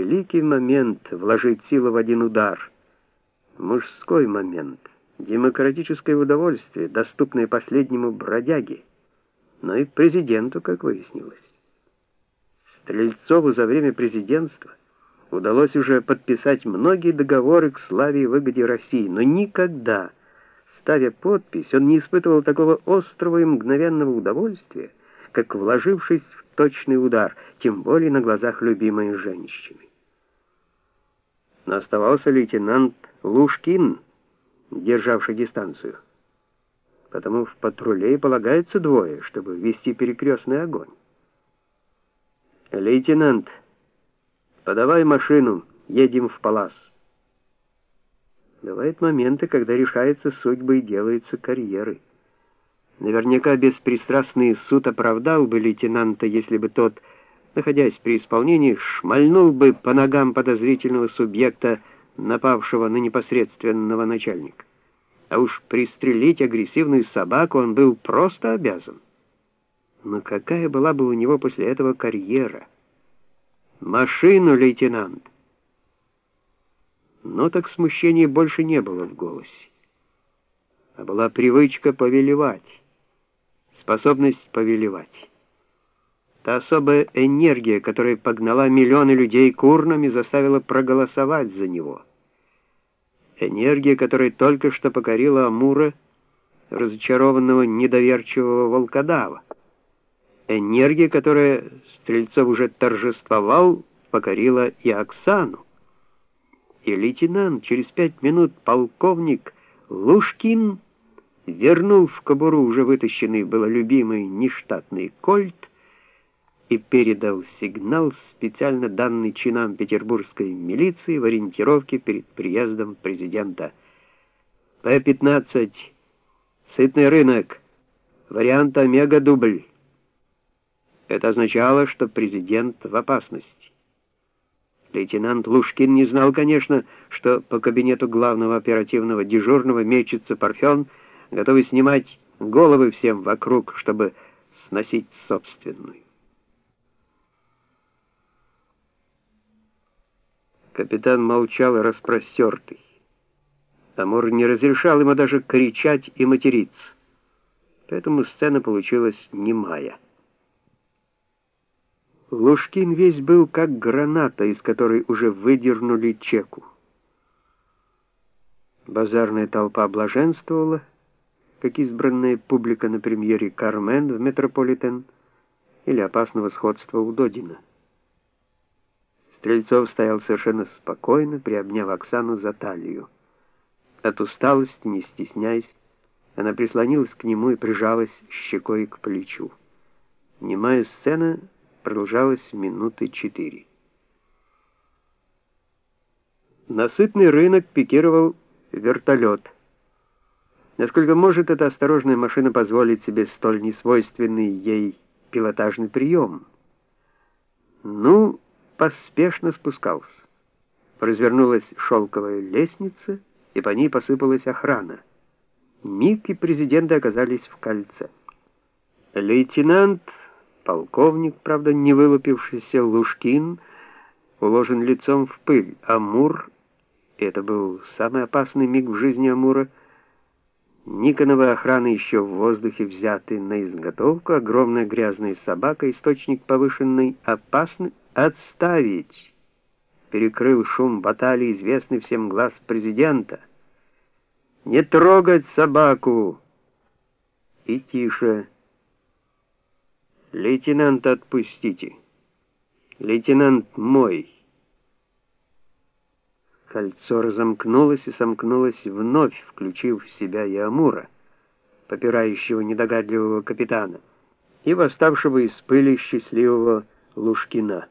великий момент вложить силу в один удар. Мужской момент, демократическое удовольствие, доступное последнему бродяге, но и президенту, как выяснилось. Стрельцову за время президентства удалось уже подписать многие договоры к славе и выгоде России, но никогда, ставя подпись, он не испытывал такого острого и мгновенного удовольствия, как вложившись в точный удар, тем более на глазах любимой женщины. Но оставался лейтенант Лушкин, державший дистанцию. Потому в патруле и полагается двое, чтобы вести перекрестный огонь. «Лейтенант, подавай машину, едем в Палас». Бывают моменты, когда решаются судьбы и делаются карьеры. Наверняка беспристрастный суд оправдал бы лейтенанта, если бы тот, находясь при исполнении, шмальнул бы по ногам подозрительного субъекта, напавшего на непосредственного начальника. А уж пристрелить агрессивную собаку он был просто обязан. Но какая была бы у него после этого карьера? «Машину, лейтенант!» Но так смущения больше не было в голосе. А была привычка повелевать, способность повелевать. Та особая энергия, которая погнала миллионы людей к урнам и заставила проголосовать за него. Энергия, которая только что покорила Амура, разочарованного недоверчивого волкодава. Энергия, которая, Стрельцов уже торжествовал, покорила и Оксану. И лейтенант, через 5 минут полковник Лушкин вернул в кобуру уже вытащенный было любимый нештатный кольт и передал сигнал, специально данный чинам петербургской милиции в ориентировке перед приездом президента. П-15, сытный рынок, вариант омега-дубль. Это означало, что президент в опасности. Лейтенант Лушкин не знал, конечно, что по кабинету главного оперативного дежурного мечется Парфен, готовый снимать головы всем вокруг, чтобы сносить собственную. Капитан молчал распростертый. Амур не разрешал ему даже кричать и материться. Поэтому сцена получилась немая. Лушкин весь был как граната, из которой уже выдернули чеку. Базарная толпа блаженствовала, как избранная публика на премьере «Кармен» в «Метрополитен» или «Опасного сходства» у Додина. Стрельцов стоял совершенно спокойно, приобняв Оксану за талию. От усталости, не стесняясь, она прислонилась к нему и прижалась щекой к плечу. Немая сцена продолжалась минуты 4. На сытный рынок пикировал вертолет. Насколько может эта осторожная машина позволить себе столь несвойственный ей пилотажный прием? Ну, поспешно спускался. Развернулась шелковая лестница, и по ней посыпалась охрана. Миг и президенты оказались в кольце. Лейтенант, полковник, правда, не вылупившийся Лушкин, уложен лицом в пыль. Амур, это был самый опасный миг в жизни Амура, Никоновая охрана еще в воздухе взяты на изготовку, огромная грязная собака, источник повышенной опасности. «Отставить!» — перекрыл шум баталии известный всем глаз президента. «Не трогать собаку!» И тише. «Лейтенанта отпустите! Лейтенант мой!» Кольцо разомкнулось и сомкнулось вновь, включив в себя и Амура, попирающего недогадливого капитана, и восставшего из пыли счастливого Лушкина.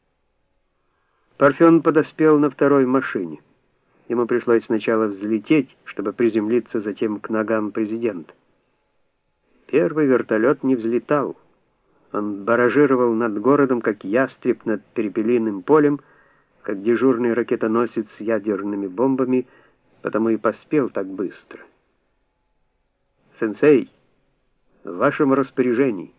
Парфен подоспел на второй машине. Ему пришлось сначала взлететь, чтобы приземлиться затем к ногам президента. Первый вертолет не взлетал. Он баражировал над городом, как ястреб над перепелиным полем, как дежурный ракетоносец с ядерными бомбами, потому и поспел так быстро. «Сенсей, в вашем распоряжении».